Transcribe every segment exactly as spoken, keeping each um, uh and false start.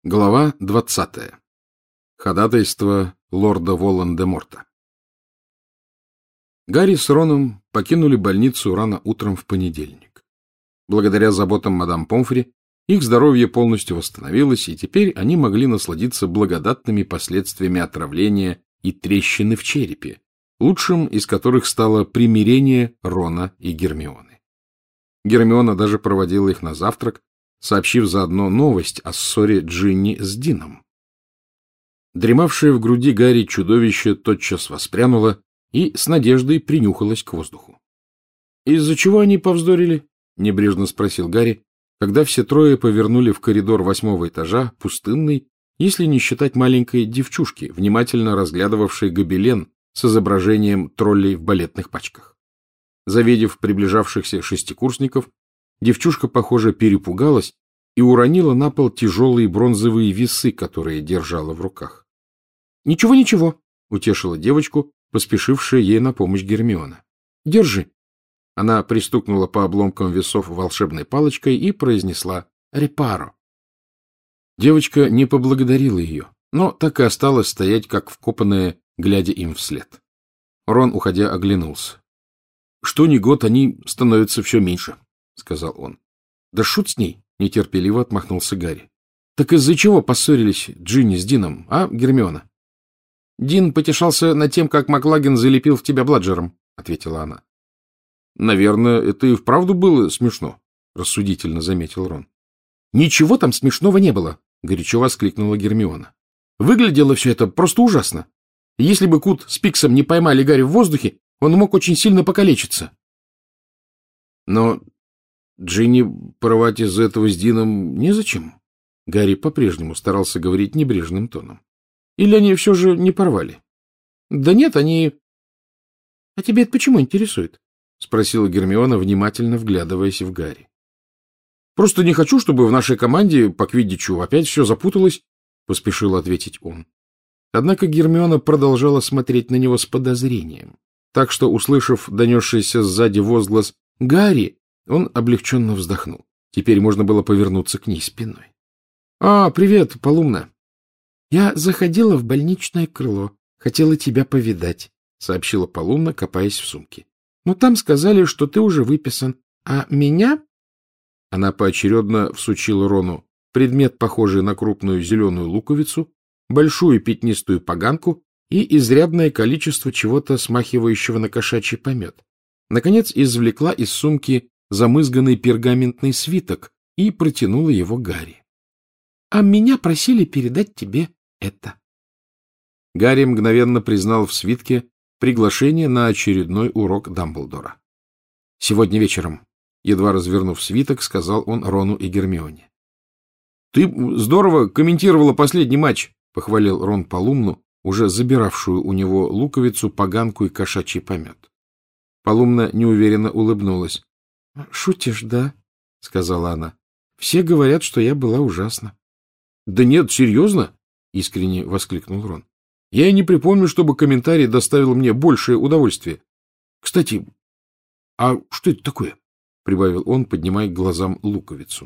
Глава двадцатая. Ходатайство лорда Волан-де-Морта. Гарри с Роном покинули больницу рано утром в понедельник. Благодаря заботам мадам Помфри их здоровье полностью восстановилось, и теперь они могли насладиться благодатными последствиями отравления и трещины в черепе, лучшим из которых стало примирение Рона и Гермионы. Гермиона даже проводила их на завтрак, сообщив заодно новость о ссоре Джинни с Дином. Дремавшее в груди Гарри чудовище тотчас воспрянуло и с надеждой принюхалось к воздуху. — Из-за чего они повздорили? — небрежно спросил Гарри, когда все трое повернули в коридор восьмого этажа, пустынный, если не считать маленькой девчушки, внимательно разглядывавшей гобелен с изображением троллей в балетных пачках. Завидев приближавшихся шестикурсников, девчушка, похоже, перепугалась и уронила на пол тяжелые бронзовые весы, которые держала в руках. — Ничего, ничего, — утешила девочку, поспешившая ей на помощь Гермиона. — Держи. Она пристукнула по обломкам весов волшебной палочкой и произнесла «Репаро». Девочка не поблагодарила ее, но так и осталась стоять, как вкопанная, глядя им вслед. Рон, уходя, оглянулся. — Что ни год, они становятся все меньше, — сказал он. — Да шут с ней, — нетерпеливо отмахнулся Гарри. — Так из-за чего поссорились Джинни с Дином, а, Гермиона? — Дин потешался над тем, как Маклаген залепил в тебя бладжером, — ответила она. — Наверное, это и вправду было смешно, — рассудительно заметил Рон. — Ничего там смешного не было, — горячо воскликнула Гермиона. — Выглядело все это просто ужасно. Если бы Кут с Пиксом не поймали Гарри в воздухе, он мог очень сильно покалечиться. — Но Джинни порвать из-за этого с Дином незачем. Гарри по-прежнему старался говорить небрежным тоном. Или они все же не порвали? — Да нет, они... — А тебе это почему интересует? — спросила Гермиона, внимательно вглядываясь в Гарри. — Просто не хочу, чтобы в нашей команде по квиддичу опять все запуталось, — поспешил ответить он. Однако Гермиона продолжала смотреть на него с подозрением, так что, услышав донесшийся сзади возглас «Гарри», он облегченно вздохнул. Теперь можно было повернуться к ней спиной. — А, привет, Полумна. — Я заходила в больничное крыло, хотела тебя повидать, — сообщила Полумна, копаясь в сумке. — Но там сказали, что ты уже выписан, а меня... Она поочередно всучила Рону предмет, похожий на крупную зеленую луковицу, большую пятнистую поганку и изрядное количество чего-то, смахивающего на кошачий помет. Наконец извлекла из сумки замызганный пергаментный свиток и протянула его Гарри. — А меня просили передать тебе это. Гарри мгновенно признал в свитке приглашение на очередной урок Дамблдора. — Сегодня вечером, едва развернув свиток, сказал он Рону и Гермионе. — Ты здорово комментировала последний матч, — похвалил Рон Полумну, уже забиравшую у него луковицу, поганку и кошачий помет. Полумна неуверенно улыбнулась. — Шутишь, да? — сказала она. — Все говорят, что я была ужасна. — Да нет, серьезно? — искренне воскликнул Рон. — Я и не припомню, чтобы комментарий доставил мне большее удовольствие. Кстати, а что это такое? — прибавил он, поднимая к глазам луковицу.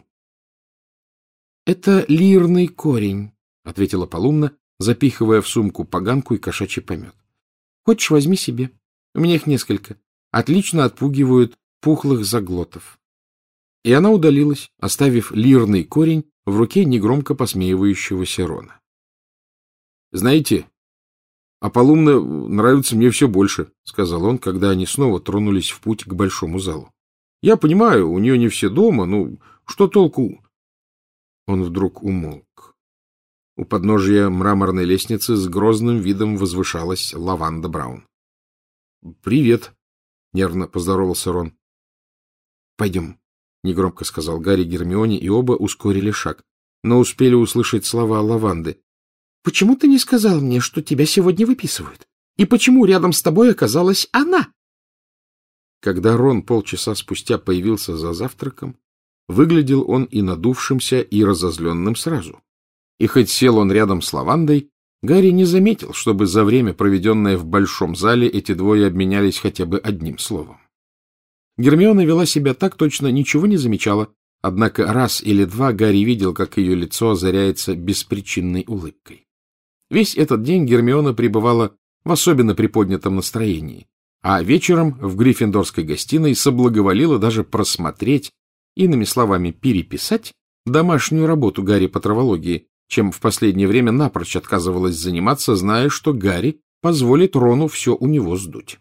— Это лирный корень, — ответила Полумна, запихивая в сумку поганку и кошачий помет. — Хочешь, возьми себе. У меня их несколько. Отлично отпугивают пухлых заглотов. И она удалилась, оставив лирный корень в руке негромко посмеивающегося Рона. — Знаете, а Полумна нравится мне все больше, — сказал он, когда они снова тронулись в путь к большому залу. — Я понимаю, у нее не все дома, ну, что толку? Он вдруг умолк. У подножия мраморной лестницы с грозным видом возвышалась Лаванда Браун. — Привет, — нервно поздоровался Рон. — Пойдем, — негромко сказал Гарри Гермионе, и оба ускорили шаг, но успели услышать слова Лаванды. — Почему ты не сказал мне, что тебя сегодня выписывают? И почему рядом с тобой оказалась она? Когда Рон полчаса спустя появился за завтраком, выглядел он и надувшимся, и разозленным сразу. И хоть сел он рядом с Лавандой, Гарри не заметил, чтобы за время, проведенное в большом зале, эти двое обменялись хотя бы одним словом. Гермиона вела себя так, точно ничего не замечала, Однако раз или два Гарри видел, как ее лицо озаряется беспричинной улыбкой. Весь этот день Гермиона пребывала в особенно приподнятом настроении, а вечером в Гриффиндорской гостиной соблаговолила даже просмотреть, иными словами переписать, домашнюю работу Гарри по травологии, чем в последнее время напрочь отказывалась заниматься, зная, что Гарри позволит Рону все у него сдуть.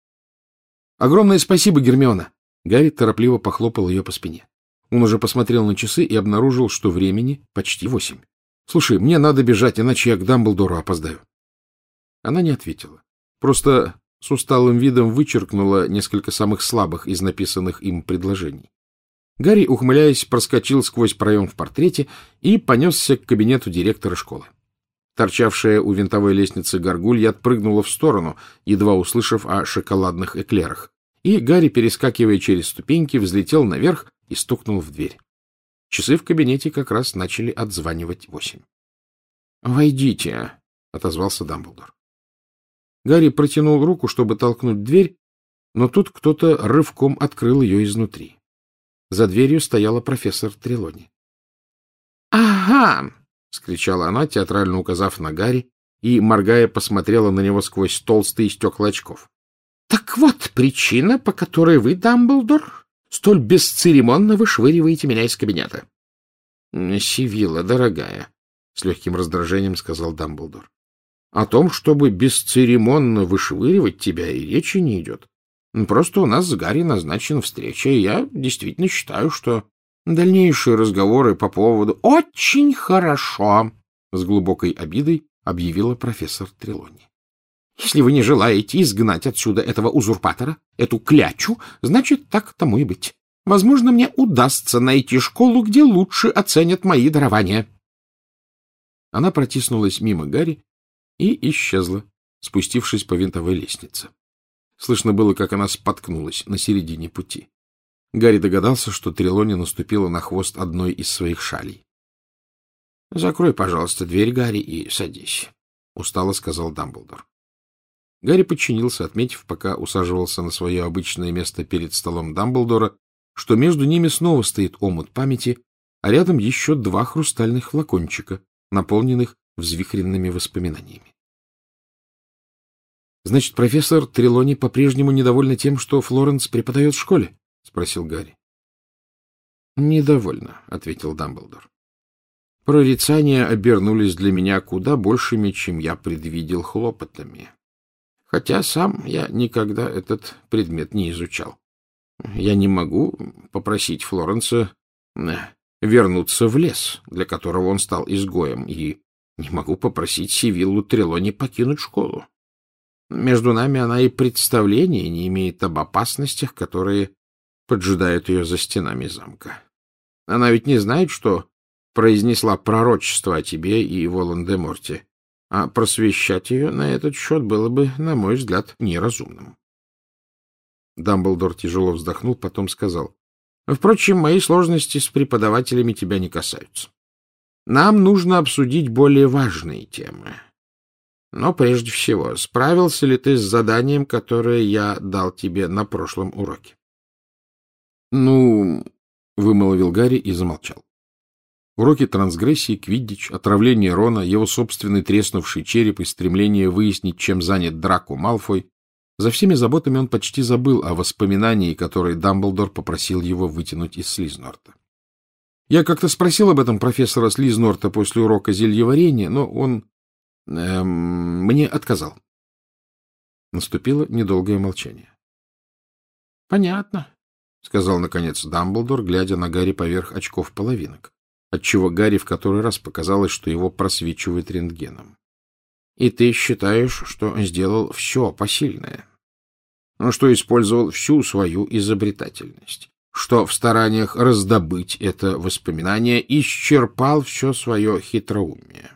«Огромное спасибо, Гермиона!» Гарри торопливо похлопал ее по спине. Он уже посмотрел на часы и обнаружил, что времени почти восемь. «Слушай, мне надо бежать, иначе я к Дамблдору опоздаю». Она не ответила. Просто с усталым видом вычеркнула несколько самых слабых из написанных им предложений. Гарри, ухмыляясь, проскочил сквозь проем в портрете и понесся к кабинету директора школы. Торчавшая у винтовой лестницы горгулья отпрыгнула в сторону, едва услышав о шоколадных эклерах, и Гарри, перескакивая через ступеньки, взлетел наверх и стукнул в дверь. Часы в кабинете как раз начали отзванивать восемь. — Войдите, — отозвался Дамблдор. Гарри протянул руку, чтобы толкнуть дверь, но тут кто-то рывком открыл ее изнутри. За дверью стояла профессор Трелони. — Ага! — вскричала она, театрально указав на Гарри, и, моргая, посмотрела на него сквозь толстые стекла очков. — Так вот причина, по которой вы, Дамблдор, столь бесцеремонно вышвыриваете меня из кабинета. — Сивилла, дорогая, — с легким раздражением сказал Дамблдор. — О том, чтобы бесцеремонно вышвыривать тебя, и речи не идет. Просто у нас с Гарри назначена встреча, и я действительно считаю, что дальнейшие разговоры по поводу... — Очень хорошо, — с глубокой обидой объявила профессор Трелони. — Если вы не желаете изгнать отсюда этого узурпатора, эту клячу, значит, так тому и быть. Возможно, мне удастся найти школу, где лучше оценят мои дарования. Она протиснулась мимо Гарри и исчезла, спустившись по винтовой лестнице. Слышно было, как она споткнулась на середине пути. Гарри догадался, что Трелони наступила на хвост одной из своих шалей. — Закрой, пожалуйста, дверь, Гарри, и садись, — устало сказал Дамблдор. Гарри подчинился, отметив, пока усаживался на свое обычное место перед столом Дамблдора, что между ними снова стоит омут памяти, а рядом еще два хрустальных флакончика, наполненных взвихренными воспоминаниями. — Значит, профессор Трелони по-прежнему недовольна тем, что Флоренс преподает в школе? — спросил Гарри. — Недовольна, — ответил Дамблдор. — Прорицания обернулись для меня куда большими, чем я предвидел, хлопотами. Хотя сам я никогда этот предмет не изучал. Я не могу попросить Флоренса вернуться в лес, для которого он стал изгоем, и не могу попросить Сивиллу Трелони покинуть школу. Между нами она и представления не имеет об опасностях, которые поджидают ее за стенами замка. Она ведь не знает, что произнесла пророчество о тебе и Волан-де-Морте, а просвещать ее на этот счет было бы, на мой взгляд, неразумным. Дамблдор тяжело вздохнул, потом сказал: — Впрочем, мои сложности с преподавателями тебя не касаются. Нам нужно обсудить более важные темы. Но прежде всего, справился ли ты с заданием, которое я дал тебе на прошлом уроке? — Ну, — вымолвил Гарри и замолчал. Уроки трансгрессии, квиддич, отравление Рона, его собственный треснувший череп и стремление выяснить, чем занят Драко Малфой — за всеми заботами он почти забыл о воспоминании, которое Дамблдор попросил его вытянуть из Слизнорта. Я как-то спросил об этом профессора Слизнорта после урока зельеварения, но он эм, мне отказал. Наступило недолгое молчание. — Понятно, — сказал, наконец, Дамблдор, глядя на Гарри поверх очков половинок, отчего Гарри в который раз показалось, что его просвечивает рентгеном. — И ты считаешь, что сделал все посильное? Что использовал всю свою изобретательность? Что в стараниях раздобыть это воспоминание исчерпал все свое хитроумие?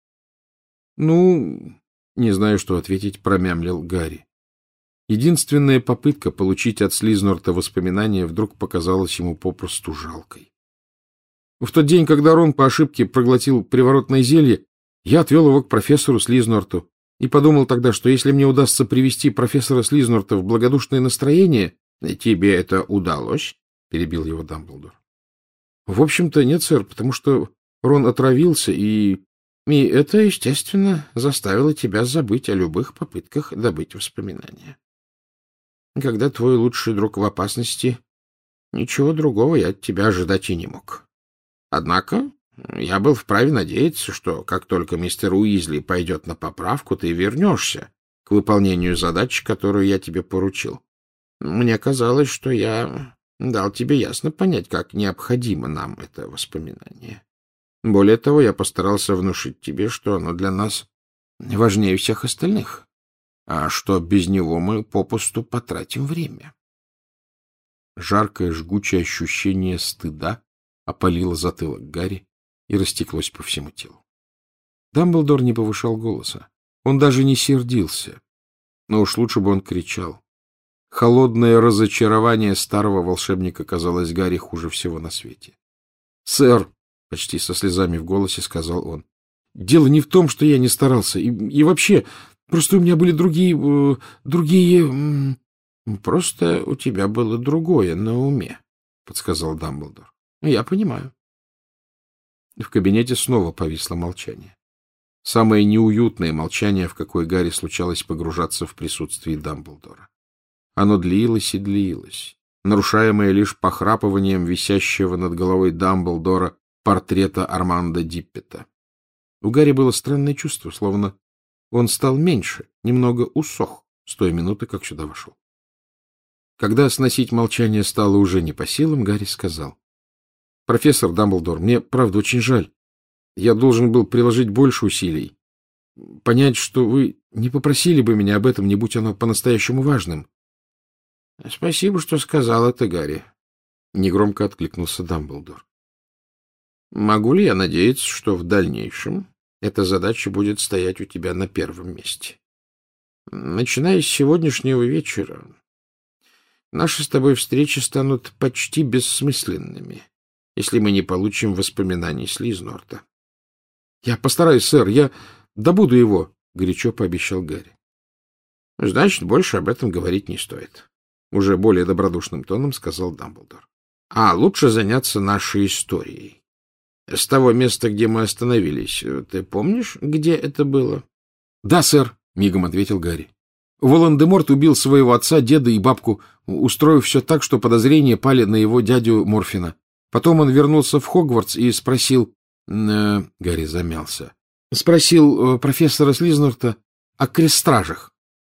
— Ну, не знаю, что ответить, — промямлил Гарри. Единственная попытка получить от Слизнорта воспоминания вдруг показалась ему попросту жалкой. В тот день, когда Рон по ошибке проглотил приворотное зелье, я отвел его к профессору Слизнорту и подумал тогда, что если мне удастся привести профессора Слизнорта в благодушное настроение... — Тебе это удалось? — перебил его Дамблдор. — В общем-то, нет, сэр, потому что Рон отравился, и... И это, естественно, заставило тебя забыть о любых попытках добыть воспоминания. Когда твой лучший друг в опасности, ничего другого я от тебя ожидать и не мог. Однако я был вправе надеяться, что как только мистер Уизли пойдет на поправку, ты вернешься к выполнению задачи, которую я тебе поручил. Мне казалось, что я дал тебе ясно понять, как необходимо нам это воспоминание. Более того, я постарался внушить тебе, что оно для нас важнее всех остальных, а что без него мы попусту потратим время. Жаркое, жгучее ощущение стыда опалило затылок Гарри и растеклось по всему телу. Дамблдор не повышал голоса. Он даже не сердился. Но уж лучше бы он кричал. Холодное разочарование старого волшебника казалось Гарри хуже всего на свете. — Сэр! — почти со слезами в голосе сказал он. — Дело не в том, что я не старался. И, и вообще, просто у меня были другие... Э, другие... — Просто у тебя было другое на уме, — подсказал Дамблдор. — Я понимаю. В кабинете снова повисло молчание. Самое неуютное молчание, в какое Гарри случалось погружаться в присутствии Дамблдора. Оно длилось и длилось, нарушаемое лишь похрапыванием висящего над головой Дамблдора портрета Армандо Диппета. У Гарри было странное чувство, словно он стал меньше, немного усох с той минуты, как сюда вошел. Когда сносить молчание стало уже не по силам, Гарри сказал: — Профессор Дамблдор, мне, правда, очень жаль. Я должен был приложить больше усилий. Понять, что вы не попросили бы меня об этом, не будь оно по-настоящему важным. — Спасибо, что сказал это, Гарри. Негромко откликнулся Дамблдор. — Могу ли я надеяться, что в дальнейшем эта задача будет стоять у тебя на первом месте? Начиная с сегодняшнего вечера, наши с тобой встречи станут почти бессмысленными, если мы не получим воспоминаний Слизнорта. — Я постараюсь, сэр, я добуду его, — горячо пообещал Гарри. — Значит, больше об этом говорить не стоит, — уже более добродушным тоном сказал Дамблдор. — А лучше заняться нашей историей. С того места, где мы остановились, ты помнишь, где это было? — Да, сэр, — мигом ответил Гарри. Волан-де-Морт убил своего отца, деда и бабку, устроив все так, что подозрения пали на его дядю Морфина. Потом он вернулся в Хогвартс и спросил... Э, Гарри замялся. Спросил э, профессора Слизнорта о крестстражах.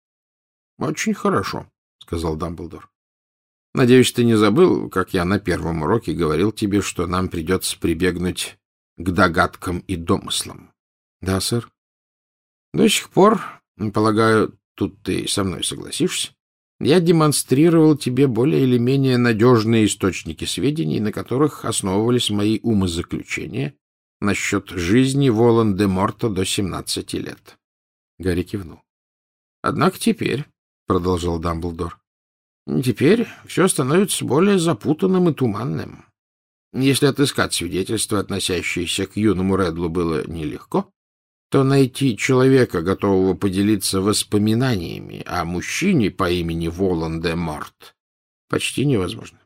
— Очень хорошо, — сказал Дамблдор. — Надеюсь, ты не забыл, как я на первом уроке говорил тебе, что нам придется прибегнуть к догадкам и домыслам. — Да, сэр. — До сих пор, полагаю, тут ты со мной согласишься, я демонстрировал тебе более или менее надежные источники сведений, на которых основывались мои умозаключения насчет жизни Волан-де-Морта до семнадцати лет. Гарри кивнул. — Однако теперь, — продолжал Дамблдор, — теперь все становится более запутанным и туманным. Если отыскать свидетельства, относящиеся к юному Редлу, было нелегко, то найти человека, готового поделиться воспоминаниями о мужчине по имени Волан-де-Морт, почти невозможно.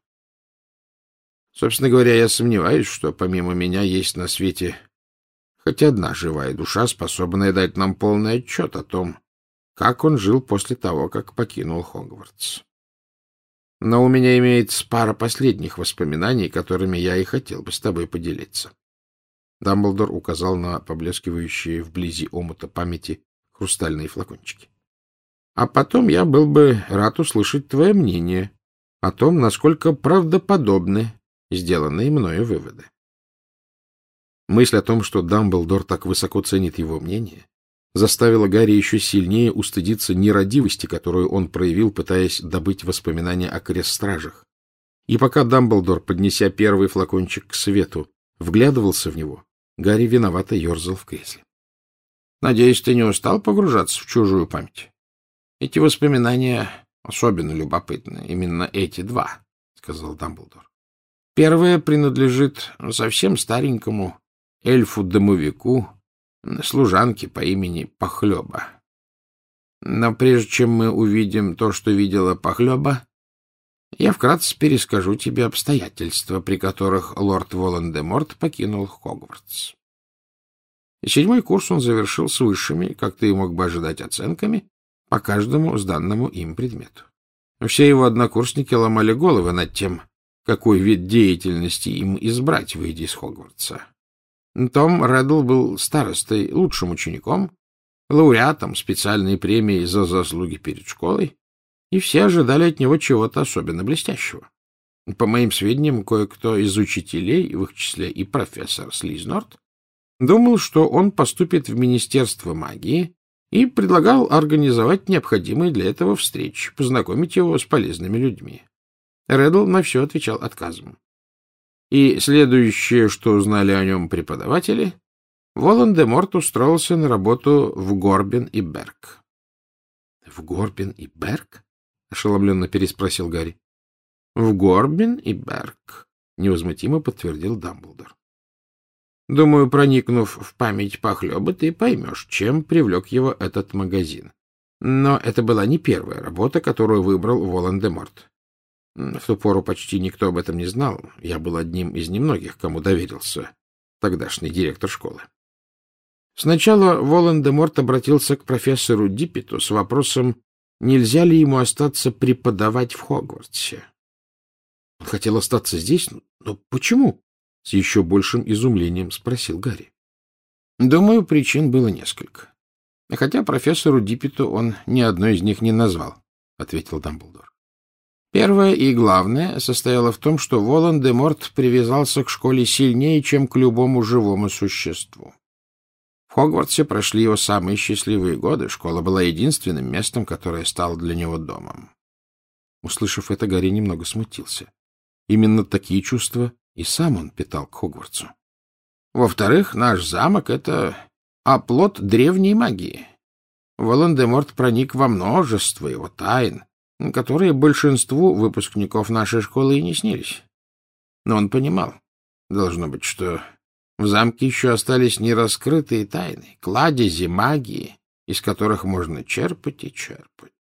Собственно говоря, я сомневаюсь, что помимо меня есть на свете хоть одна живая душа, способная дать нам полный отчет о том, как он жил после того, как покинул Хогвартс. Но у меня имеется пара последних воспоминаний, которыми я и хотел бы с тобой поделиться. Дамблдор указал на поблескивающие вблизи омута памяти хрустальные флакончики. — А потом я был бы рад услышать твое мнение о том, насколько правдоподобны сделанные мною выводы. Мысль о том, что Дамблдор так высоко ценит его мнение, заставила Гарри еще сильнее устыдиться нерадивости, которую он проявил, пытаясь добыть воспоминания о крестстражах. И пока Дамблдор, поднеся первый флакончик к свету, вглядывался в него, Гарри виновато ерзал в кресле. — Надеюсь, ты не устал погружаться в чужую память? Эти воспоминания особенно любопытны, именно эти два, — сказал Дамблдор. Первое принадлежит совсем старенькому эльфу-домовику, служанке по имени Похлеба. Но прежде чем мы увидим то, что видела Похлеба, Я вкратце перескажу тебе обстоятельства, при которых лорд Волан-де-Морт покинул Хогвартс. Седьмой курс он завершил с высшими, как ты и мог бы ожидать, оценками по каждому сданному им предмету. Все его однокурсники ломали головы над тем, какой вид деятельности им избрать, выйдя из Хогвартса. Том Реддл был старостой, лучшим учеником, лауреатом специальной премии за заслуги перед школой, и все ожидали от него чего-то особенно блестящего. По моим сведениям, кое-кто из учителей, в их числе и профессор Слизнорт, думал, что он поступит в Министерство магии и предлагал организовать необходимые для этого встречи, познакомить его с полезными людьми. Реддл на все отвечал отказом. И следующее, что узнали о нем преподаватели, Волан-де-Морт устроился на работу в Горбин и Берг. — В Горбин и Берг? — ошеломленно переспросил Гарри. — В Горбин и Берг, — невозмутимо подтвердил Дамблдор. — Думаю, проникнув в память похлеба, ты поймешь, чем привлек его этот магазин. Но это была не первая работа, которую выбрал Волан-де-Морт. В ту пору почти никто об этом не знал. Я был одним из немногих, кому доверился тогдашний директор школы. Сначала Волан-де-Морт обратился к профессору Диппету с вопросом, нельзя ли ему остаться преподавать в Хогвартсе. Он хотел остаться здесь, но почему? С еще большим изумлением спросил Гарри. Думаю, причин было несколько. Хотя профессору Диппету он ни одной из них не назвал, ответил Дамблдор. Первое и главное состояло в том, что Волан-де-Морт привязался к школе сильнее, чем к любому живому существу. В Хогвартсе прошли его самые счастливые годы, школа была единственным местом, которое стало для него домом. Услышав это, Гарри немного смутился. Именно такие чувства и сам он питал к Хогвартсу. Во-вторых, наш замок — это оплот древней магии. Волан-де-Морт проник во множество его тайн, которые большинству выпускников нашей школы и не снились. Но он понимал, должно быть, что в замке еще остались нераскрытые тайны, кладези магии, из которых можно черпать и черпать.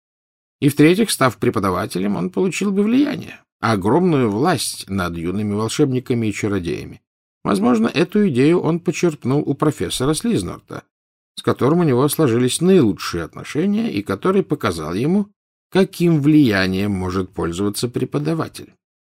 И в-третьих, став преподавателем, он получил бы влияние, огромную власть над юными волшебниками и чародеями. Возможно, эту идею он почерпнул у профессора Слизнорта, с которым у него сложились наилучшие отношения и который показал ему, каким влиянием может пользоваться преподаватель.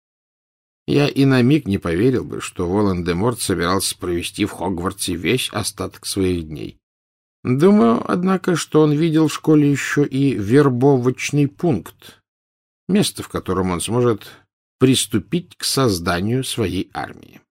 Я и на миг не поверил бы, что Волан-де-Морт собирался провести в Хогвартсе весь остаток своих дней. Думаю, однако, что он видел в школе еще и вербовочный пункт, место, в котором он сможет приступить к созданию своей армии.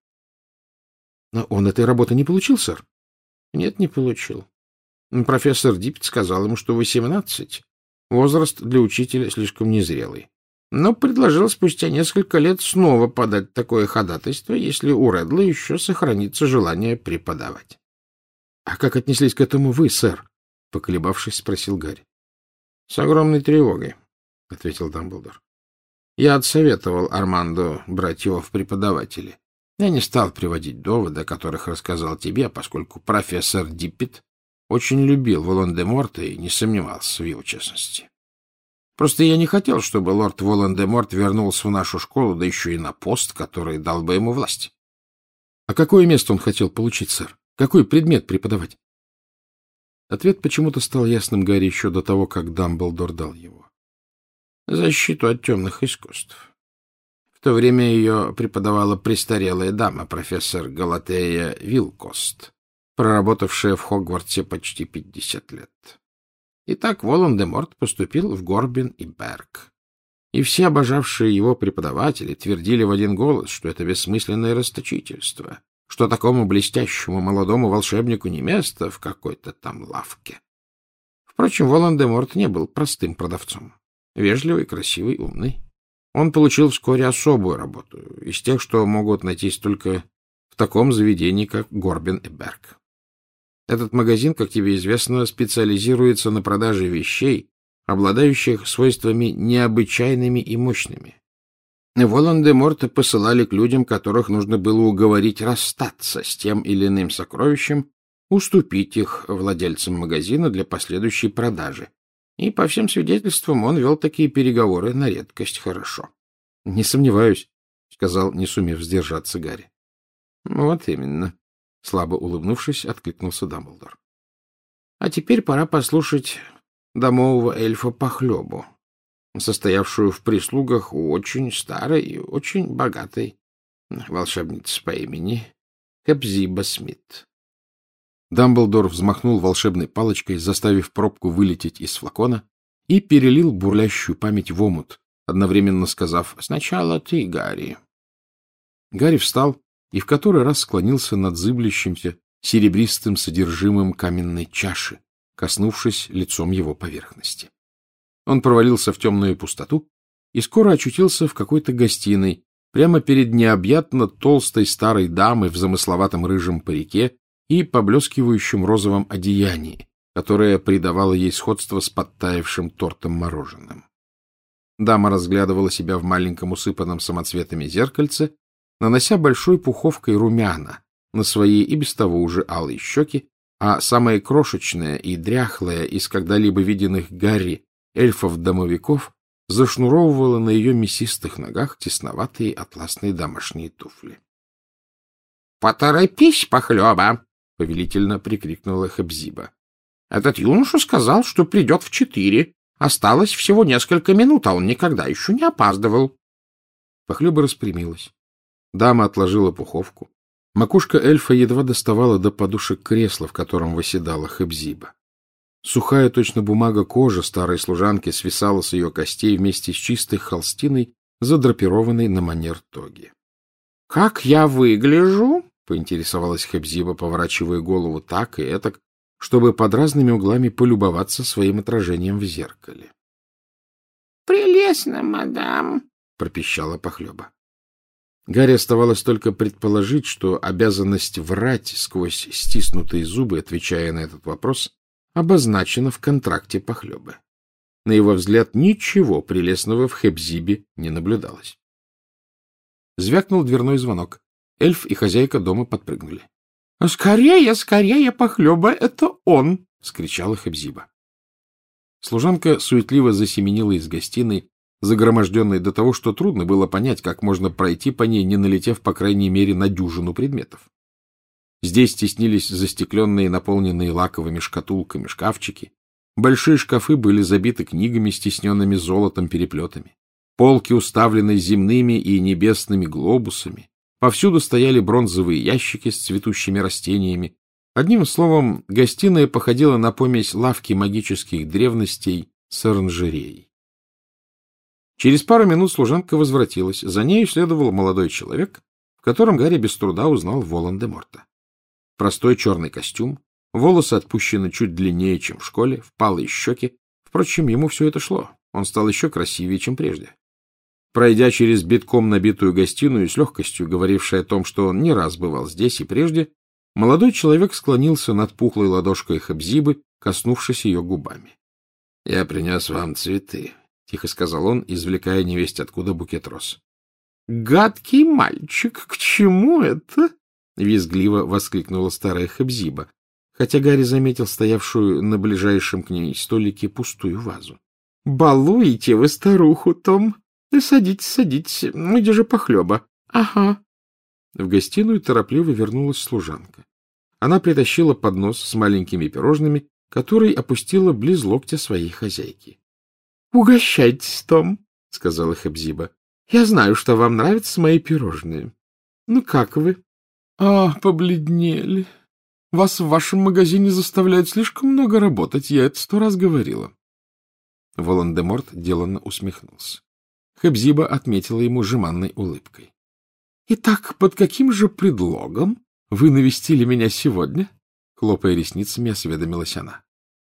Но он этой работы не получил, сэр? Нет, не получил. Профессор Диппет сказал ему, что восемнадцать — возраст для учителя слишком незрелый. Но предложил спустя несколько лет снова подать такое ходатайство, если у Реддла еще сохранится желание преподавать. — А как отнеслись к этому вы, сэр? — поколебавшись, спросил Гарри. — С огромной тревогой, — ответил Дамблдор. — Я отсоветовал Армандо брать его в преподаватели. Я не стал приводить доводы, о которых рассказал тебе, поскольку профессор Диппет очень любил Волан-де-Морта и не сомневался в его честности. Просто я не хотел, чтобы лорд Волан-де-Морт вернулся в нашу школу, да еще и на пост, который дал бы ему власть. — А какое место он хотел получить, сэр? Какой предмет преподавать? Ответ почему-то стал ясным Гарри еще до того, как Дамблдор дал его. Защиту от темных искусств. В то время ее преподавала престарелая дама, профессор Галатея Вилкост, проработавшая в Хогвартсе почти пятьдесят лет. Итак, Волан-де-Морт поступил в Горбин и Берг. И все обожавшие его преподаватели твердили в один голос, что это бессмысленное расточительство, что такому блестящему молодому волшебнику не место в какой-то там лавке. Впрочем, Волан-де-Морт не был простым продавцом. Вежливый, красивый, умный. Он получил вскоре особую работу, из тех, что могут найтись только в таком заведении, как Горбин и Берг. Этот магазин, как тебе известно, специализируется на продаже вещей, обладающих свойствами необычайными и мощными. Волан-де-Морта посылали к людям, которых нужно было уговорить расстаться с тем или иным сокровищем, уступить их владельцам магазина для последующей продажи. И, по всем свидетельствам, он вел такие переговоры на редкость хорошо. — Не сомневаюсь, — сказал, не сумев сдержаться, Гарри. — Вот именно, — слабо улыбнувшись, откликнулся Дамблдор. — А теперь пора послушать домового эльфа Похлебу, состоявшую в прислугах у очень старой и очень богатой волшебницы по имени Хепзиба Смит. Дамблдор взмахнул волшебной палочкой, заставив пробку вылететь из флакона, и перелил бурлящую память в омут, одновременно сказав: «Сначала ты, Гарри». Гарри встал и в который раз склонился над зыблящимся серебристым содержимым каменной чаши, коснувшись лицом его поверхности. Он провалился в темную пустоту и скоро очутился в какой-то гостиной, прямо перед необъятно толстой старой дамой в замысловатом рыжем парике и поблескивающем розовом одеянии, которое придавало ей сходство с подтаявшим тортом-мороженым. Дама разглядывала себя в маленьком усыпанном самоцветами зеркальце, нанося большой пуховкой румяна на свои и без того уже алые щеки, а самое крошечное и дряхлое из когда-либо виденных Гарри эльфов-домовиков зашнуровывала на ее мясистых ногах тесноватые атласные домашние туфли. — Поторопись, Похлеба! — повелительно прикрикнула Хепзиба. — Этот юноша сказал, что придет в четыре. Осталось всего несколько минут, а он никогда еще не опаздывал. Похлеба распрямилась. Дама отложила пуховку. Макушка эльфа едва доставала до подушек кресла, в котором восседала Хепзиба. Сухая, точно бумага, кожа старой служанки свисала с ее костей вместе с чистой холстиной, задрапированной на манер тоги. — Как я выгляжу? — поинтересовалась Хепзиба, поворачивая голову так и этак, чтобы под разными углами полюбоваться своим отражением в зеркале. — Прелестно, мадам, — пропищала Похлеба. Гарри оставалось только предположить, что обязанность врать сквозь стиснутые зубы, отвечая на этот вопрос, обозначена в контракте Похлебы. На его взгляд, ничего прелестного в Хепзибе не наблюдалось. Звякнул дверной звонок. Эльф и хозяйка дома подпрыгнули. — Скорее, скорее, Похлеба, это он! — скричала Хепзиба. Служанка суетливо засеменила из гостиной, загроможденной до того, что трудно было понять, как можно пройти по ней, не налетев, по крайней мере, на дюжину предметов. Здесь теснились застекленные, наполненные лаковыми шкатулками шкафчики. Большие шкафы были забиты книгами с тисненными золотом переплетами. Полки уставлены земными и небесными глобусами. Повсюду стояли бронзовые ящики с цветущими растениями. Одним словом, гостиная походила на помесь лавки магических древностей с оранжереей. Через пару минут служанка возвратилась. За нею следовал молодой человек, в котором Гарри без труда узнал Волан-де-Морта. Простой черный костюм, волосы отпущены чуть длиннее, чем в школе, впалые щеки. Впрочем, ему все это шло. Он стал еще красивее, чем прежде. Пройдя через битком набитую гостиную с легкостью, говорившей о том, что он не раз бывал здесь и прежде, молодой человек склонился над пухлой ладошкой Хепзибы, коснувшись ее губами. — Я принес вам цветы, — тихо сказал он, извлекая невесть откуда букет роз. — Гадкий мальчик, к чему это? — визгливо воскликнула старая Хепзиба, хотя Гарри заметил стоявшую на ближайшем к ней столике пустую вазу. — Балуете вы старуху, Том? Садитесь, садитесь. Где же Похлеба? — Ага. В гостиную торопливо вернулась служанка. Она притащила поднос с маленькими пирожными, который опустила близ локтя своей хозяйки. — Угощайтесь, Том, — сказала Хепзиба. — Я знаю, что вам нравятся мои пирожные. Ну, как вы? — А, побледнели. Вас в вашем магазине заставляют слишком много работать, я это сто раз говорила. Волан-де-Морт деланно усмехнулся. Хепзиба отметила ему жеманной улыбкой. — Итак, под каким же предлогом вы навестили меня сегодня? — хлопая ресницами, осведомилась она.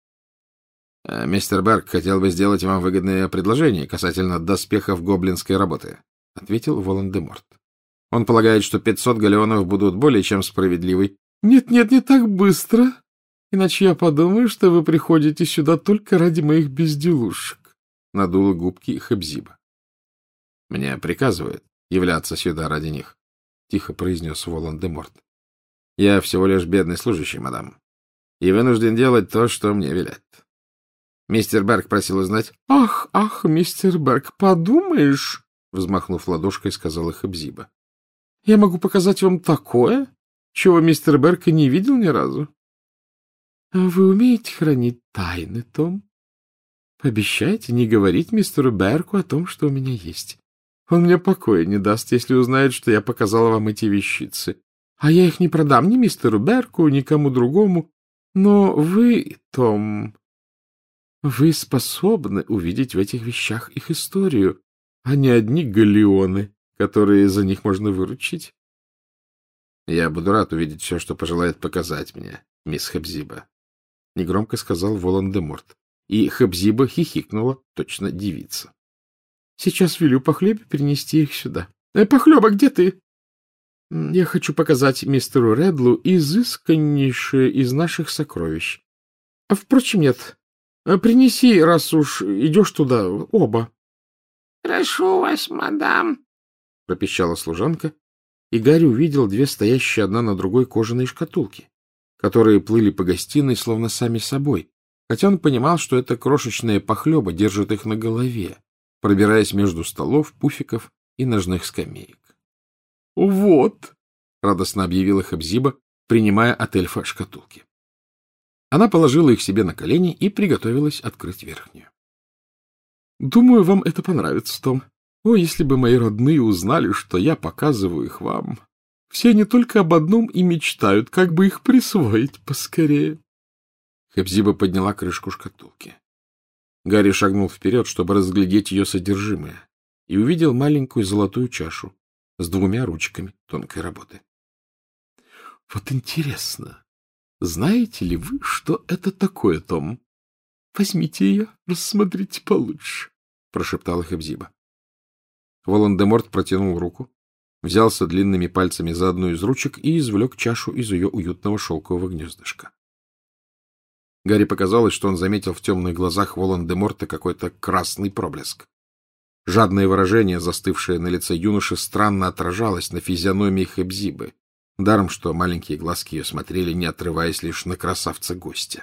— Мистер Берг хотел бы сделать вам выгодное предложение касательно доспехов гоблинской работы, — ответил Волан-де-Морт. — Он полагает, что пятьсот галеонов будут более чем справедливы. Нет, — Нет-нет, не так быстро, иначе я подумаю, что вы приходите сюда только ради моих безделушек, — надула губки Хепзиба. — Мне приказывают являться сюда ради них, — тихо произнес Волан-де-Морт. — Я всего лишь бедный служащий, мадам, и вынужден делать то, что мне велят. Мистер Берг просил узнать... — Ах, ах, мистер Берг, подумаешь, — взмахнув ладошкой, сказала Хепзиба. — Я могу показать вам такое, чего мистер Берк и не видел ни разу. — Вы умеете хранить тайны, Том? Пообещайте не говорить мистеру Берку о том, что у меня есть. Он мне покоя не даст, если узнает, что я показала вам эти вещицы. А я их не продам ни мистеру Берку, ни кому другому. Но вы, Том, вы способны увидеть в этих вещах их историю, а не одни галеоны, которые за них можно выручить. — Я буду рад увидеть все, что пожелает показать мне, мисс Хепзиба, — негромко сказал Волан-де-Морт. И Хепзиба хихикнула, точно девица. — Сейчас велю по хлебе перенести их сюда. Э, — Похлеба, где ты? — Я хочу показать мистеру Редлу изысканнейшее из наших сокровищ. А, впрочем, нет. Принеси, раз уж идешь туда, оба. — Прошу вас, мадам, — пропищала служанка, и Гарри увидел две стоящие одна на другой кожаные шкатулки, которые плыли по гостиной словно сами собой, хотя он понимал, что эта крошечная похлеба держит их на голове, пробираясь между столов, пуфиков и ножных скамеек. — Вот! — радостно объявила Хепзиба, принимая от эльфа шкатулки. Она положила их себе на колени и приготовилась открыть верхнюю. — Думаю, вам это понравится, Том. О, если бы мои родные узнали, что я показываю их вам. Все они только об одном и мечтают, как бы их присвоить поскорее. Хепзиба подняла крышку шкатулки. Гарри шагнул вперед, чтобы разглядеть ее содержимое, и увидел маленькую золотую чашу с двумя ручками тонкой работы. — Вот интересно, знаете ли вы, что это такое, Том? Возьмите ее, рассмотрите получше, — прошептала Хепзиба. Волан-де-Морт протянул руку, взялся длинными пальцами за одну из ручек и извлек чашу из ее уютного шелкового гнездышка. Гарри показалось, что он заметил в темных глазах Волан-де-Морта какой-то красный проблеск. Жадное выражение, застывшее на лице юноши, странно отражалось на физиономии Хепзибы, даром что маленькие глазки ее смотрели, не отрываясь лишь на красавца-гостя.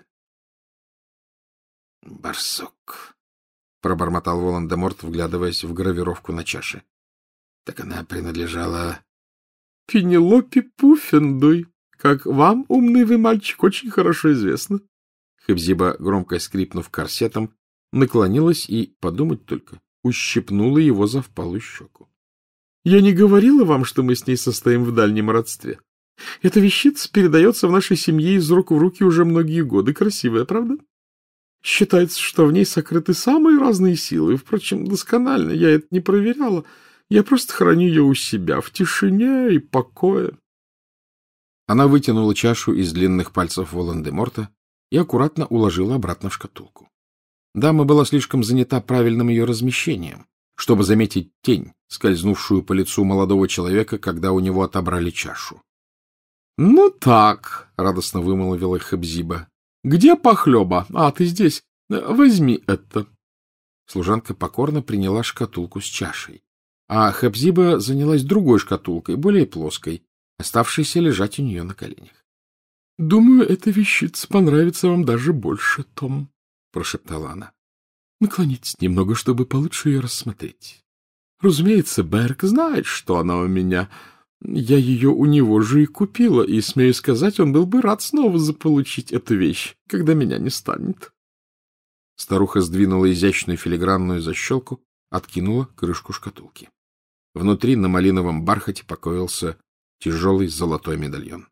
— Барсук! — пробормотал Волан-де-Морт, вглядываясь в гравировку на чаше. — Так она принадлежала... — Пенелопе Пуффендуй, как вам, умный вы мальчик, очень хорошо известно. Хепзиба, громко скрипнув корсетом, наклонилась и, подумать только, ущипнула его за впалую щеку. — Я не говорила вам, что мы с ней состоим в дальнем родстве. Эта вещица передается в нашей семье из рук в руки уже многие годы. Красивая, правда? Считается, что в ней сокрыты самые разные силы. Впрочем, досконально я это не проверяла. Я просто храню ее у себя в тишине и покое. Она вытянула чашу из длинных пальцев Волан-де-Морта и аккуратно уложила обратно в шкатулку. Дама была слишком занята правильным ее размещением, чтобы заметить тень, скользнувшую по лицу молодого человека, когда у него отобрали чашу. — Ну так, — радостно вымолвила Хепзиба. — Где похлеба? А, ты здесь. Возьми это. Служанка покорно приняла шкатулку с чашей, а Хепзиба занялась другой шкатулкой, более плоской, оставшейся лежать у нее на коленях. — Думаю, эта вещица понравится вам даже больше, Том, — прошептала она. — Наклонитесь немного, чтобы получше ее рассмотреть. Разумеется, Берк знает, что она у меня. Я ее у него же и купила, и, смею сказать, он был бы рад снова заполучить эту вещь, когда меня не станет. Старуха сдвинула изящную филигранную защелку, откинула крышку шкатулки. Внутри на малиновом бархате покоился тяжелый золотой медальон.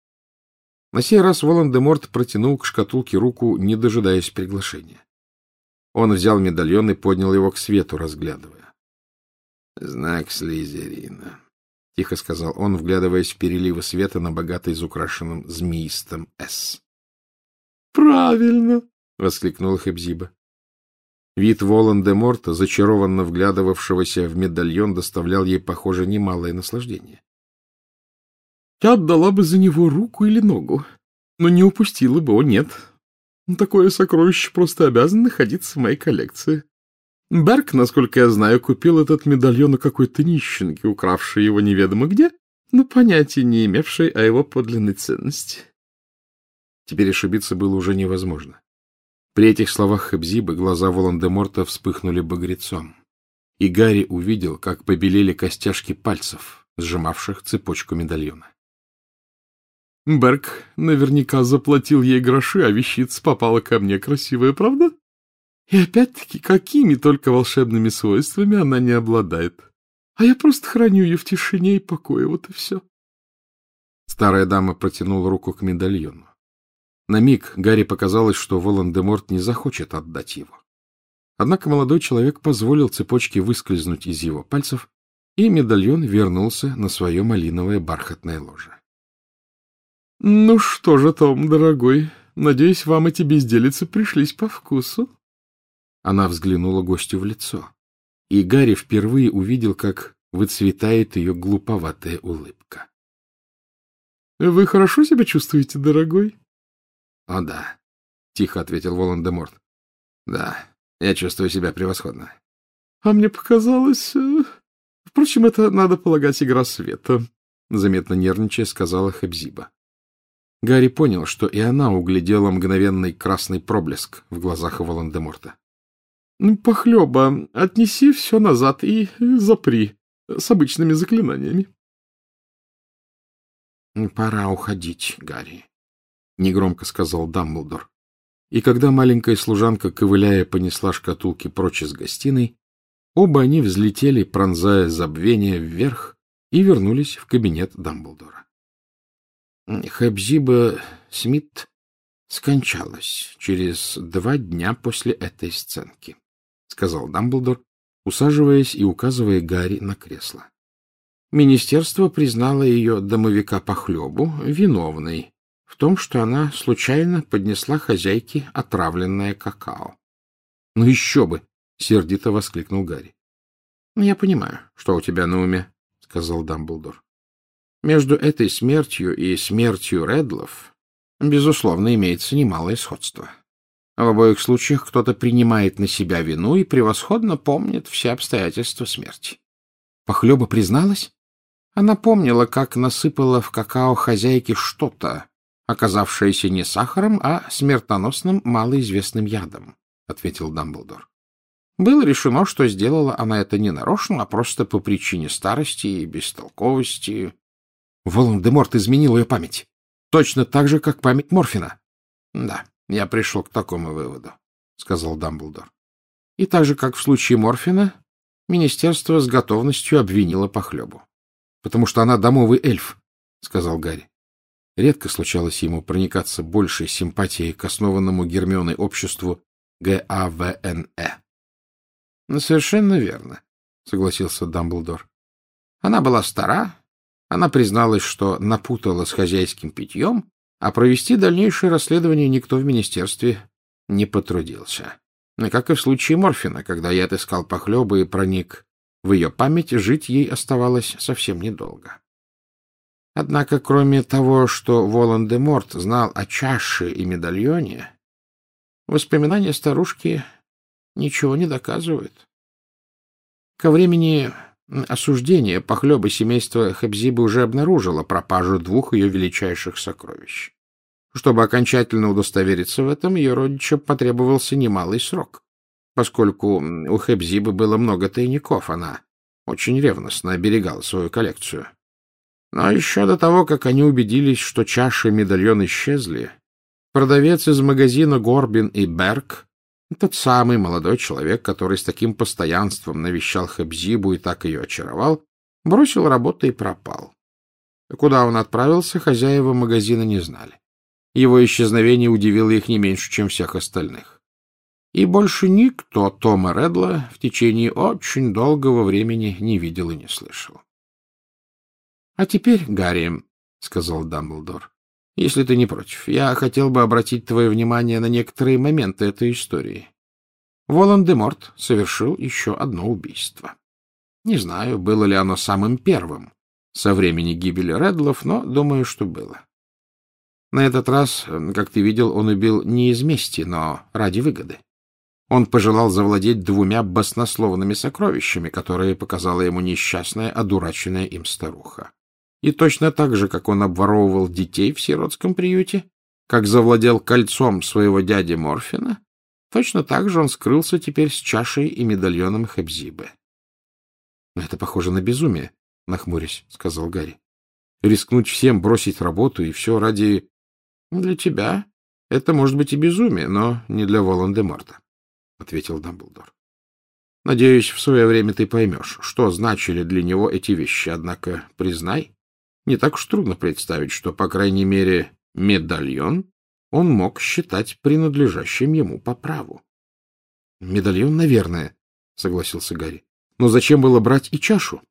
На сей раз Волан-де-Морт протянул к шкатулке руку, не дожидаясь приглашения. Он взял медальон и поднял его к свету, разглядывая. — Знак Слизерина, — тихо сказал он, вглядываясь в переливы света на богато изукрашенном змеистом «С». — Правильно! — воскликнула Хепзиба. Вид Волан-де-Морта, зачарованно вглядывавшегося в медальон, доставлял ей, похоже, немалое наслаждение. — Я отдала бы за него руку или ногу, но не упустила бы, о нет. Такое сокровище просто обязано находиться в моей коллекции. Берк, насколько я знаю, купил этот медальон у какой-то нищенки, укравшей его неведомо где, но понятия не имевшей о его подлинной ценности. Теперь ошибиться было уже невозможно. При этих словах Хепзибы глаза Волан-де-Морта вспыхнули багрецом, и Гарри увидел, как побелели костяшки пальцев, сжимавших цепочку медальона. Берг наверняка заплатил ей гроши, а вещица попала ко мне красивая, правда? И опять-таки, какими только волшебными свойствами она не обладает. А я просто храню ее в тишине и покое, вот и все. Старая дама протянула руку к медальону. На миг Гарри показалось, что Волан-де-Морт не захочет отдать его. Однако молодой человек позволил цепочке выскользнуть из его пальцев, и медальон вернулся на свое малиновое бархатное ложе. — Ну что же, Том, дорогой, надеюсь, вам эти безделицы пришлись по вкусу? Она взглянула гостю в лицо, и Гарри впервые увидел, как выцветает ее глуповатая улыбка. — Вы хорошо себя чувствуете, дорогой? — О, да, — тихо ответил Волан-де-Морт. — Да, я чувствую себя превосходно. — А мне показалось... Впрочем, это, надо полагать, игра света, — заметно нервничая сказала Хепзиба. Гарри понял, что и она углядела мгновенный красный проблеск в глазах Волан-де-Морта. — Похлеба, отнеси все назад и запри с обычными заклинаниями. — Пора уходить, Гарри, — негромко сказал Дамблдор. И когда маленькая служанка, ковыляя, понесла шкатулки прочь из гостиной, оба они взлетели, пронзая забвение, вверх и вернулись в кабинет Дамблдора. Хепзиба Смит скончалась через два дня после этой сценки, — сказал Дамблдор, усаживаясь и указывая Гарри на кресло. Министерство признало ее домовика Похлебу виновной в том, что она случайно поднесла хозяйке отравленное какао. — Ну еще бы! — сердито воскликнул Гарри. — Я понимаю, что у тебя на уме, — сказал Дамблдор. Между этой смертью и смертью Редлов, безусловно, имеется немалое сходство. В обоих случаях кто-то принимает на себя вину и превосходно помнит все обстоятельства смерти. Похлеба призналась? Она помнила, как насыпала в какао хозяйке что-то, оказавшееся не сахаром, а смертоносным малоизвестным ядом, — ответил Дамблдор. Было решено, что сделала она это не нарочно, а просто по причине старости и бестолковости. Волан-де-Морт изменил ее память. Точно так же, как память Морфина. — Да, я пришел к такому выводу, — сказал Дамблдор. И так же, как в случае Морфина, министерство с готовностью обвинило Похлебу. — Потому что она домовый эльф, — сказал Гарри. Редко случалось ему проникаться большей симпатией к основанному Гермионой обществу ГАВНЭ. — Совершенно верно, — согласился Дамблдор. Она была стара. Она призналась, что напутала с хозяйским питьем, а провести дальнейшее расследование никто в министерстве не потрудился. Как и в случае Морфина, когда я отыскал Похлебу и проник в ее память, жить ей оставалось совсем недолго. Однако, кроме того, что Волан-де-Морт знал о чаше и медальоне, воспоминания старушки ничего не доказывают. Ко времени осуждения Похлебы семейство Хепзибы уже обнаружило пропажу двух ее величайших сокровищ. Чтобы окончательно удостовериться в этом, ее родичам потребовался немалый срок. Поскольку у Хепзибы было много тайников, она очень ревностно оберегала свою коллекцию. Но еще до того, как они убедились, что чаши и медальон исчезли, продавец из магазина Горбин и Берг, тот самый молодой человек, который с таким постоянством навещал Хепзибу и так ее очаровал, бросил работу и пропал. Куда он отправился, хозяева магазина не знали. Его исчезновение удивило их не меньше, чем всех остальных. И больше никто Тома Редла в течение очень долгого времени не видел и не слышал. — А теперь, Гарри, — сказал Дамблдор, — если ты не против, я хотел бы обратить твое внимание на некоторые моменты этой истории. Волан-де-Морт совершил еще одно убийство. Не знаю, было ли оно самым первым со времени гибели Редлов, но думаю, что было. На этот раз, как ты видел, он убил не из мести, но ради выгоды. Он пожелал завладеть двумя баснословными сокровищами, которые показала ему несчастная, одураченная им старуха. И точно так же, как он обворовывал детей в сиротском приюте, как завладел кольцом своего дяди Морфина, точно так же он скрылся теперь с чашей и медальоном Хепзибы. — Это похоже на безумие, — нахмурясь, сказал Гарри. — Рискнуть всем, бросить работу и все ради... — Для тебя это может быть и безумие, но не для Волан-де-Морта, — ответил Дамблдор. — Надеюсь, в свое время ты поймешь, что значили для него эти вещи, однако, признай, не так уж трудно представить, что, по крайней мере, медальон он мог считать принадлежащим ему по праву. — Медальон, наверное, — согласился Гарри. — Но зачем было брать и чашу?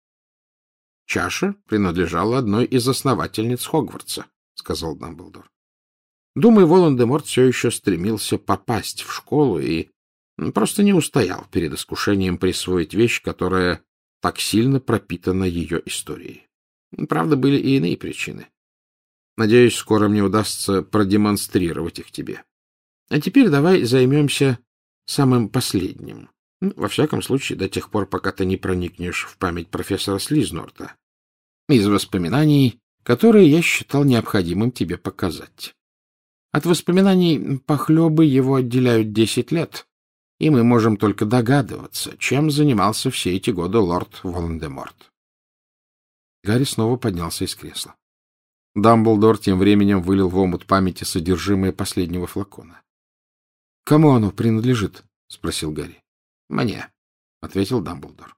— Чаша принадлежала одной из основательниц Хогвартса, — сказал Дамблдор. — Думаю, Волан-де-Морт все еще стремился попасть в школу и просто не устоял перед искушением присвоить вещь, которая так сильно пропитана ее историей. Правда, были и иные причины. Надеюсь, скоро мне удастся продемонстрировать их тебе. А теперь давай займемся самым последним. Во всяком случае, до тех пор, пока ты не проникнешь в память профессора Слизнорта из воспоминаний, которые я считал необходимым тебе показать. От воспоминаний похлебы его отделяют десять лет, и мы можем только догадываться, чем занимался все эти годы лорд Волан-де-Морт. Гарри снова поднялся из кресла. Дамблдор тем временем вылил в омут памяти содержимое последнего флакона. — Кому оно принадлежит? — спросил Гарри. — Мне, — ответил Дамблдор.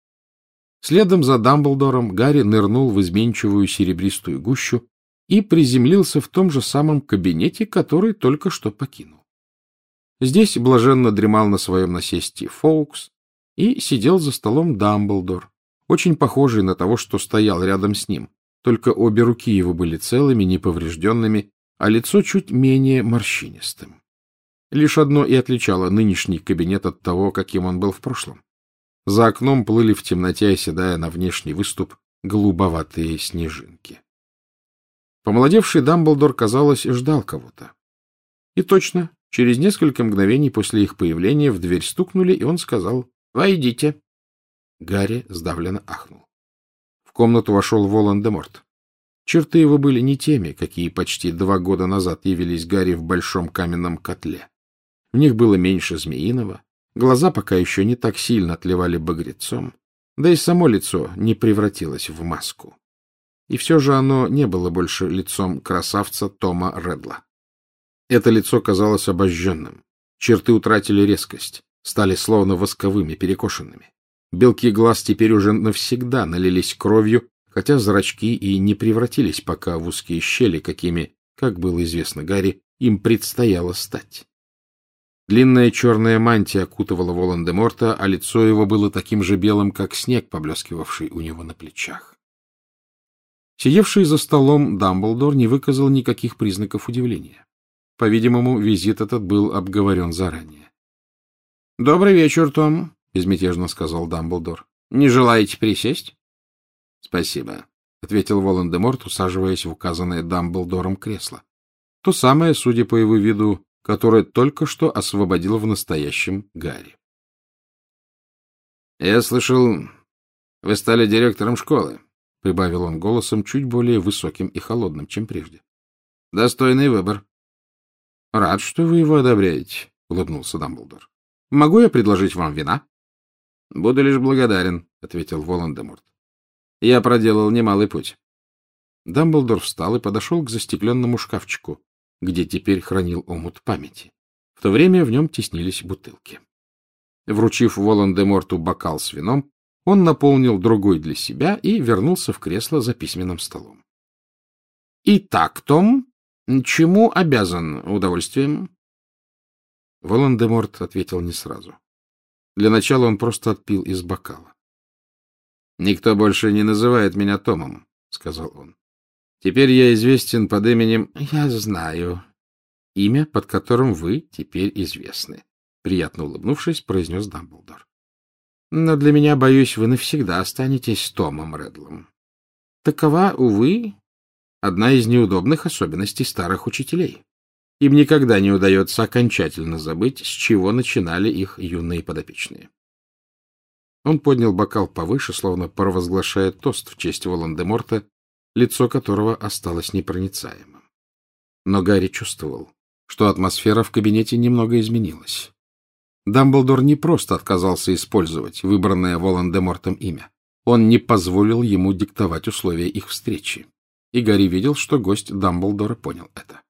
Следом за Дамблдором Гарри нырнул в изменчивую серебристую гущу и приземлился в том же самом кабинете, который только что покинул. Здесь блаженно дремал на своем насесте Фоукс, и сидел за столом Дамблдор, очень похожий на того, что стоял рядом с ним, только обе руки его были целыми, неповрежденными, а лицо чуть менее морщинистым. Лишь одно и отличало нынешний кабинет от того, каким он был в прошлом. За окном плыли в темноте, оседая на внешний выступ, голубоватые снежинки. Помолодевший Дамблдор, казалось, ждал кого-то. И точно, через несколько мгновений после их появления в дверь стукнули, и он сказал: «Войдите». Гарри сдавленно ахнул. В комнату вошел Волан-де-Морт. Черты его были не теми, какие почти два года назад явились Гарри в большом каменном котле. В них было меньше змеиного, глаза пока еще не так сильно отливали багрецом, да и само лицо не превратилось в маску. И все же оно не было больше лицом красавца Тома Редла. Это лицо казалось обожженным, черты утратили резкость, стали словно восковыми, перекошенными. Белки глаз теперь уже навсегда налились кровью, хотя зрачки и не превратились пока в узкие щели, какими, как было известно Гарри, им предстояло стать. Длинная черная мантия окутывала Волан-де-Морта, а лицо его было таким же белым, как снег, поблескивавший у него на плечах. Сидевший за столом Дамблдор не выказал никаких признаков удивления. По-видимому, визит этот был обговорен заранее. — Добрый вечер, Том, — безмятежно сказал Дамблдор. — Не желаете присесть? — Спасибо, — ответил Волан-де-Морт, усаживаясь в указанное Дамблдором кресло. То самое, судя по его виду, которое только что освободил в настоящем Гарри. — Я слышал, вы стали директором школы, — прибавил он голосом чуть более высоким и холодным, чем прежде. — Достойный выбор. — Рад, что вы его одобряете, — улыбнулся Дамблдор. — Могу я предложить вам вина? — Буду лишь благодарен, — ответил Волан-де-Морт. — Я проделал немалый путь. Дамблдор встал и подошел к застекленному шкафчику, где теперь хранил омут памяти. В то время в нем теснились бутылки. Вручив Волан-де-Морту бокал с вином, он наполнил другой для себя и вернулся в кресло за письменным столом. — Итак, Том, чему обязан удовольствием? Волан-де-Морт ответил не сразу. Для начала он просто отпил из бокала. — Никто больше не называет меня Томом, — сказал он. — Теперь я известен под именем... — Я знаю. Имя, под которым вы теперь известны, — приятно улыбнувшись, произнес Дамблдор. — Но для меня, боюсь, вы навсегда останетесь Томом Редлом. Такова, увы, одна из неудобных особенностей старых учителей. Им никогда не удается окончательно забыть, с чего начинали их юные подопечные. Он поднял бокал повыше, словно провозглашая тост в честь Волан-де-Морта, лицо которого осталось непроницаемым. Но Гарри чувствовал, что атмосфера в кабинете немного изменилась. Дамблдор не просто отказался использовать выбранное Волан-де-Мортом имя. Он не позволил ему диктовать условия их встречи. И Гарри видел, что гость Дамблдора понял это.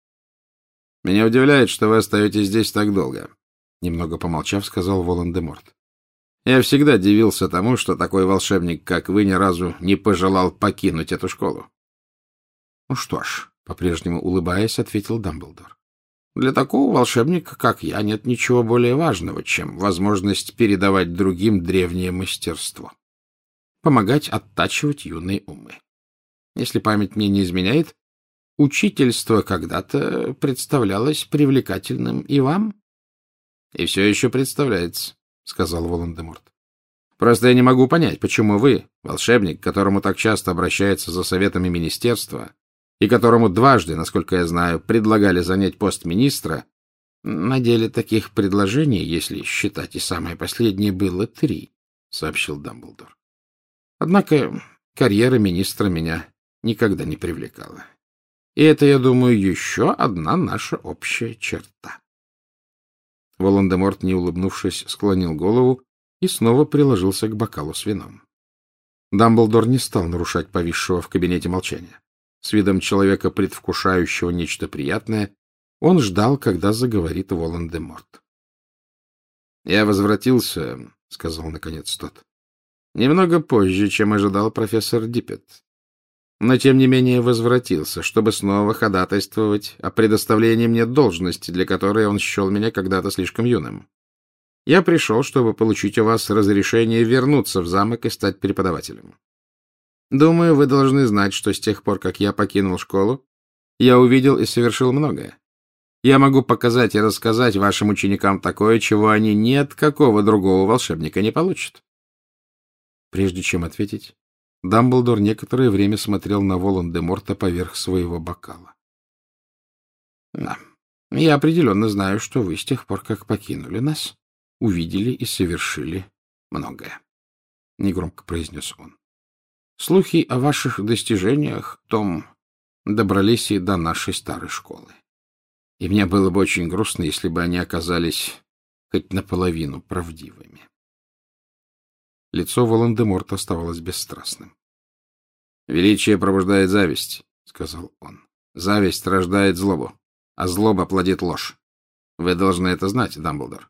— Меня удивляет, что вы остаетесь здесь так долго, — немного помолчав, сказал Волан-де-Морт. — Я всегда дивился тому, что такой волшебник, как вы, ни разу не пожелал покинуть эту школу. — Ну что ж, — по-прежнему улыбаясь, ответил Дамблдор. — Для такого волшебника, как я, нет ничего более важного, чем возможность передавать другим древнее мастерство. Помогать оттачивать юные умы. Если память мне не изменяет, учительство когда-то представлялось привлекательным и вам? — И все еще представляется, — сказал Волан-де-Морт. — Просто я не могу понять, почему вы, волшебник, к которому так часто обращается за советами министерства, и которому дважды, насколько я знаю, предлагали занять пост министра, на деле таких предложений, если считать и самое последнее, было три, — сообщил Дамблдор. Однако карьера министра меня никогда не привлекала. И это, я думаю, еще одна наша общая черта. Волан-де-Морт, не улыбнувшись, склонил голову и снова приложился к бокалу с вином. Дамблдор не стал нарушать повисшего в кабинете молчания. С видом человека, предвкушающего нечто приятное, он ждал, когда заговорит Волан-де-Морт. — Я возвратился, — сказал наконец тот, — немного позже, чем ожидал профессор Диппет. Но, тем не менее, возвратился, чтобы снова ходатайствовать о предоставлении мне должности, для которой он счел меня когда-то слишком юным. Я пришел, чтобы получить у вас разрешение вернуться в замок и стать преподавателем. Думаю, вы должны знать, что с тех пор, как я покинул школу, я увидел и совершил многое. Я могу показать и рассказать вашим ученикам такое, чего они ни от какого другого волшебника не получат. Прежде чем ответить, Дамблдор некоторое время смотрел на Волан-де-Морта поверх своего бокала. — Да, я определенно знаю, что вы с тех пор, как покинули нас, увидели и совершили многое, — негромко произнес он. — Слухи о ваших достижениях, Том, добрались и до нашей старой школы. И мне было бы очень грустно, если бы они оказались хоть наполовину правдивыми. Лицо Волан-де-Морта оставалось бесстрастным. — Величие пробуждает зависть, — сказал он. — Зависть рождает злобу, а злоба плодит ложь. Вы должны это знать, Дамблдор.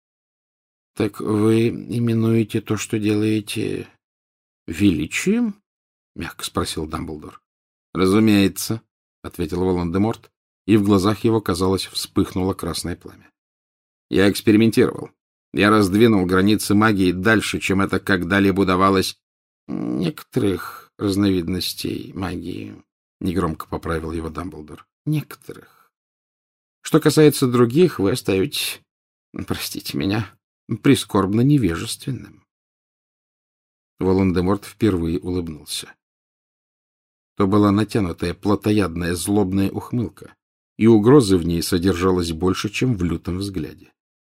— Так вы именуете то, что делаете, величием? — мягко спросил Дамблдор. — Разумеется, — ответил Волан-де-Морт, и в глазах его, казалось, вспыхнуло красное пламя. — Я экспериментировал. Я раздвинул границы магии дальше, чем это когда-либо удавалось некоторых разновидностей магии, — негромко поправил его Дамблдор. — Некоторых. Что касается других, вы остаетесь, простите меня, прискорбно невежественным. Волан-де-Морт впервые улыбнулся. То была натянутая, плотоядная, злобная ухмылка, и угрозы в ней содержалось больше, чем в лютом взгляде.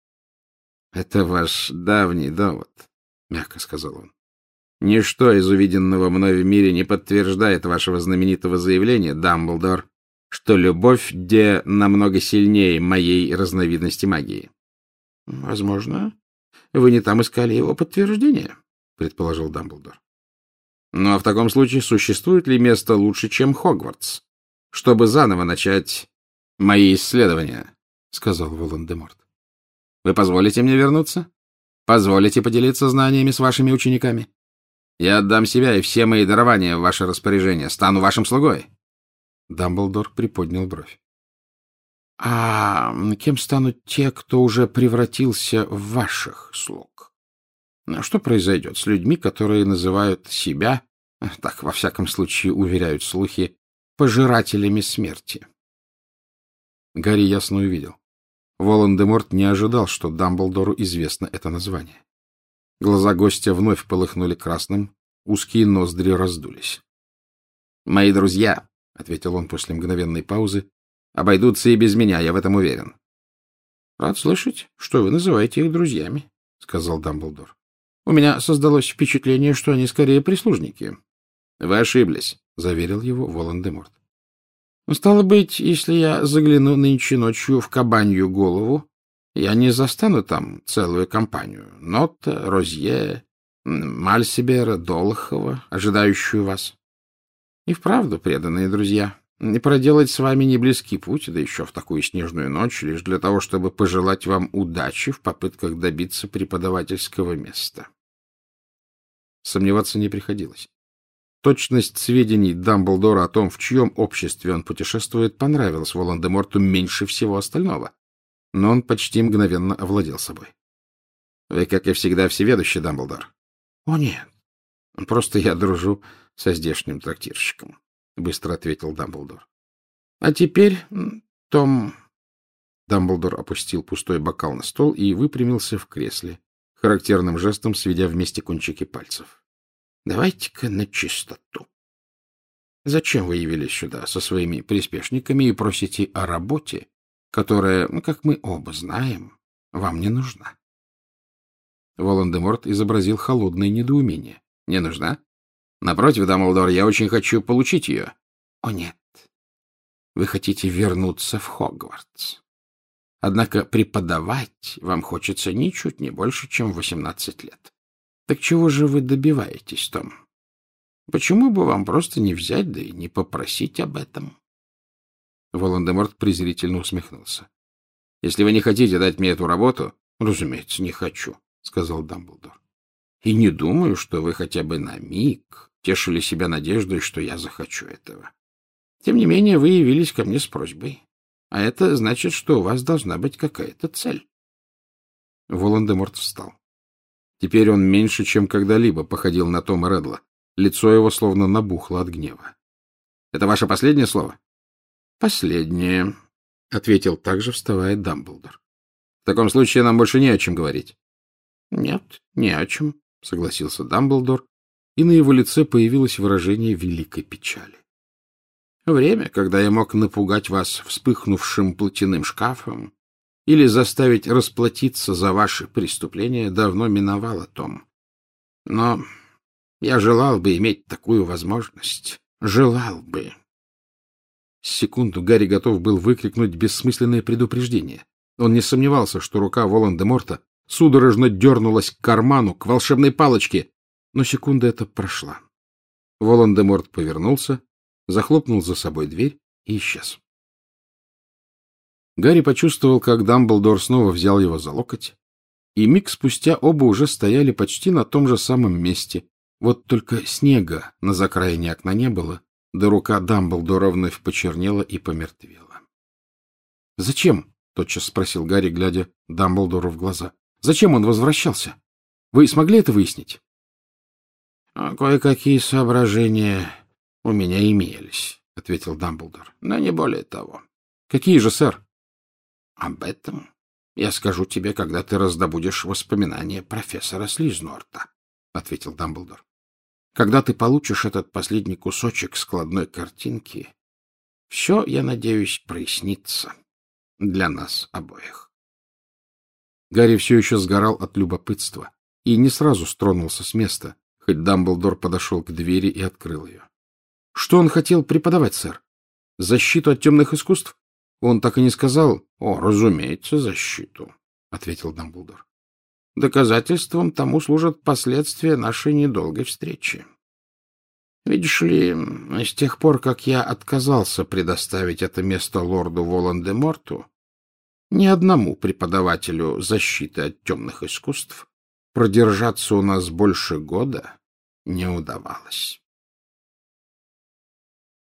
— Это ваш давний довод, — мягко сказал он. — Ничто из увиденного мной в мире не подтверждает вашего знаменитого заявления, Дамблдор, что любовь де намного сильнее моей разновидности магии. — Возможно, вы не там искали его подтверждение, — предположил Дамблдор. — Ну, а в таком случае существует ли место лучше, чем Хогвартс, чтобы заново начать мои исследования? — сказал Волан-де-Морт. — Вы позволите мне вернуться? Позволите поделиться знаниями с вашими учениками? Я отдам себя и все мои дарования в ваше распоряжение, стану вашим слугой. Дамблдор приподнял бровь. — А кем станут те, кто уже превратился в ваших слуг? Что произойдет с людьми, которые называют себя, так во всяком случае уверяют слухи, пожирателями смерти? Гарри ясно увидел. Волан-де-Морт не ожидал, что Дамблдору известно это название. Глаза гостя вновь полыхнули красным, узкие ноздри раздулись. — Мои друзья, — ответил он после мгновенной паузы, — обойдутся и без меня, я в этом уверен. — Рад слышать, что вы называете их друзьями, — сказал Дамблдор. — У меня создалось впечатление, что они скорее прислужники. — Вы ошиблись, — заверил его Волан-де-Морт. — Стало быть, если я загляну нынче ночью в кабанью голову, Я не застану там целую компанию. Нота, Розье, Мальсибера, Долохова, ожидающую вас. И вправду, преданные друзья, не проделать с вами не близкий путь, да еще в такую снежную ночь, лишь для того, чтобы пожелать вам удачи в попытках добиться преподавательского места. Сомневаться не приходилось. Точность сведений Дамблдора о том, в чьем обществе он путешествует, понравилась Волан-де-Морту меньше всего остального, но он почти мгновенно овладел собой. — Вы, как и всегда, всеведущий, Дамблдор. — О, нет, просто я дружу со здешним трактирщиком, — быстро ответил Дамблдор. — А теперь, Том... Дамблдор опустил пустой бокал на стол и выпрямился в кресле, характерным жестом сведя вместе кончики пальцев. — Давайте-ка на чистоту. Зачем вы явились сюда со своими приспешниками и просите о работе, которая, ну, как мы оба знаем, вам не нужна? Волан-де-Морт изобразил холодное недоумение. — Не нужна? Напротив, Дамблдор, я очень хочу получить ее. — О, нет. Вы хотите вернуться в Хогвартс. Однако преподавать вам хочется ничуть не больше, чем восемнадцать лет. Так чего же вы добиваетесь, Том? Почему бы вам просто не взять, да и не попросить об этом? Волан-де-Морт презрительно усмехнулся. — Если вы не хотите дать мне эту работу... — Разумеется, не хочу, — сказал Дамблдор. — И не думаю, что вы хотя бы на миг тешили себя надеждой, что я захочу этого. Тем не менее, вы явились ко мне с просьбой. А это значит, что у вас должна быть какая-то цель. Волан-де-Морт встал. Теперь он меньше, чем когда-либо походил на Тома Реддла. Лицо его словно набухло от гнева. — Это ваше последнее слово? — Последнее, — ответил также, вставая Дамблдор. — В таком случае нам больше не о чем говорить. — Нет, не о чем, — согласился Дамблдор, и на его лице появилось выражение великой печали. Время, когда я мог напугать вас вспыхнувшим платяным шкафом или заставить расплатиться за ваши преступления, давно миновало, Том. Но я желал бы иметь такую возможность. Желал бы. С секунду Гарри готов был выкрикнуть бессмысленное предупреждение. Он не сомневался, что рука Волан-де-Морта судорожно дернулась к карману, к волшебной палочке, но секунда эта прошла. Волан-де-Морт повернулся, захлопнул за собой дверь и исчез. Гарри почувствовал, как Дамблдор снова взял его за локоть, и миг спустя оба уже стояли почти на том же самом месте, вот только снега на закраине окна не было, да рука Дамблдора вновь почернела и помертвела. — Зачем? — тотчас спросил Гарри, глядя Дамблдору в глаза. — Зачем он возвращался? Вы смогли это выяснить? — Кое-какие соображения у меня имелись, — ответил Дамблдор, — но не более того. — Какие же, сэр? — Об этом я скажу тебе, когда ты раздобудешь воспоминания профессора Слизнорта, — ответил Дамблдор. — Когда ты получишь этот последний кусочек складной картинки, все, я надеюсь, прояснится для нас обоих. Гарри все еще сгорал от любопытства и не сразу стронулся с места, хоть Дамблдор подошел к двери и открыл ее. — Что он хотел преподавать, сэр? Защиту от темных искусств? Он так и не сказал. — О, разумеется, защиту, — ответил Дамблдор. — Доказательством тому служат последствия нашей недолгой встречи. Видишь ли, с тех пор, как я отказался предоставить это место лорду Волан-де-Морту, ни одному преподавателю защиты от темных искусств продержаться у нас больше года не удавалось.